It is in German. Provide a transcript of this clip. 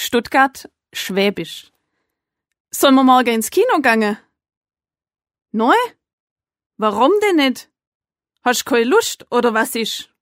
Stuttgart, Schwäbisch. Sollen wir morgen ins Kino gange? Neu? Warum denn nicht? Hast keine Lust, oder was ist?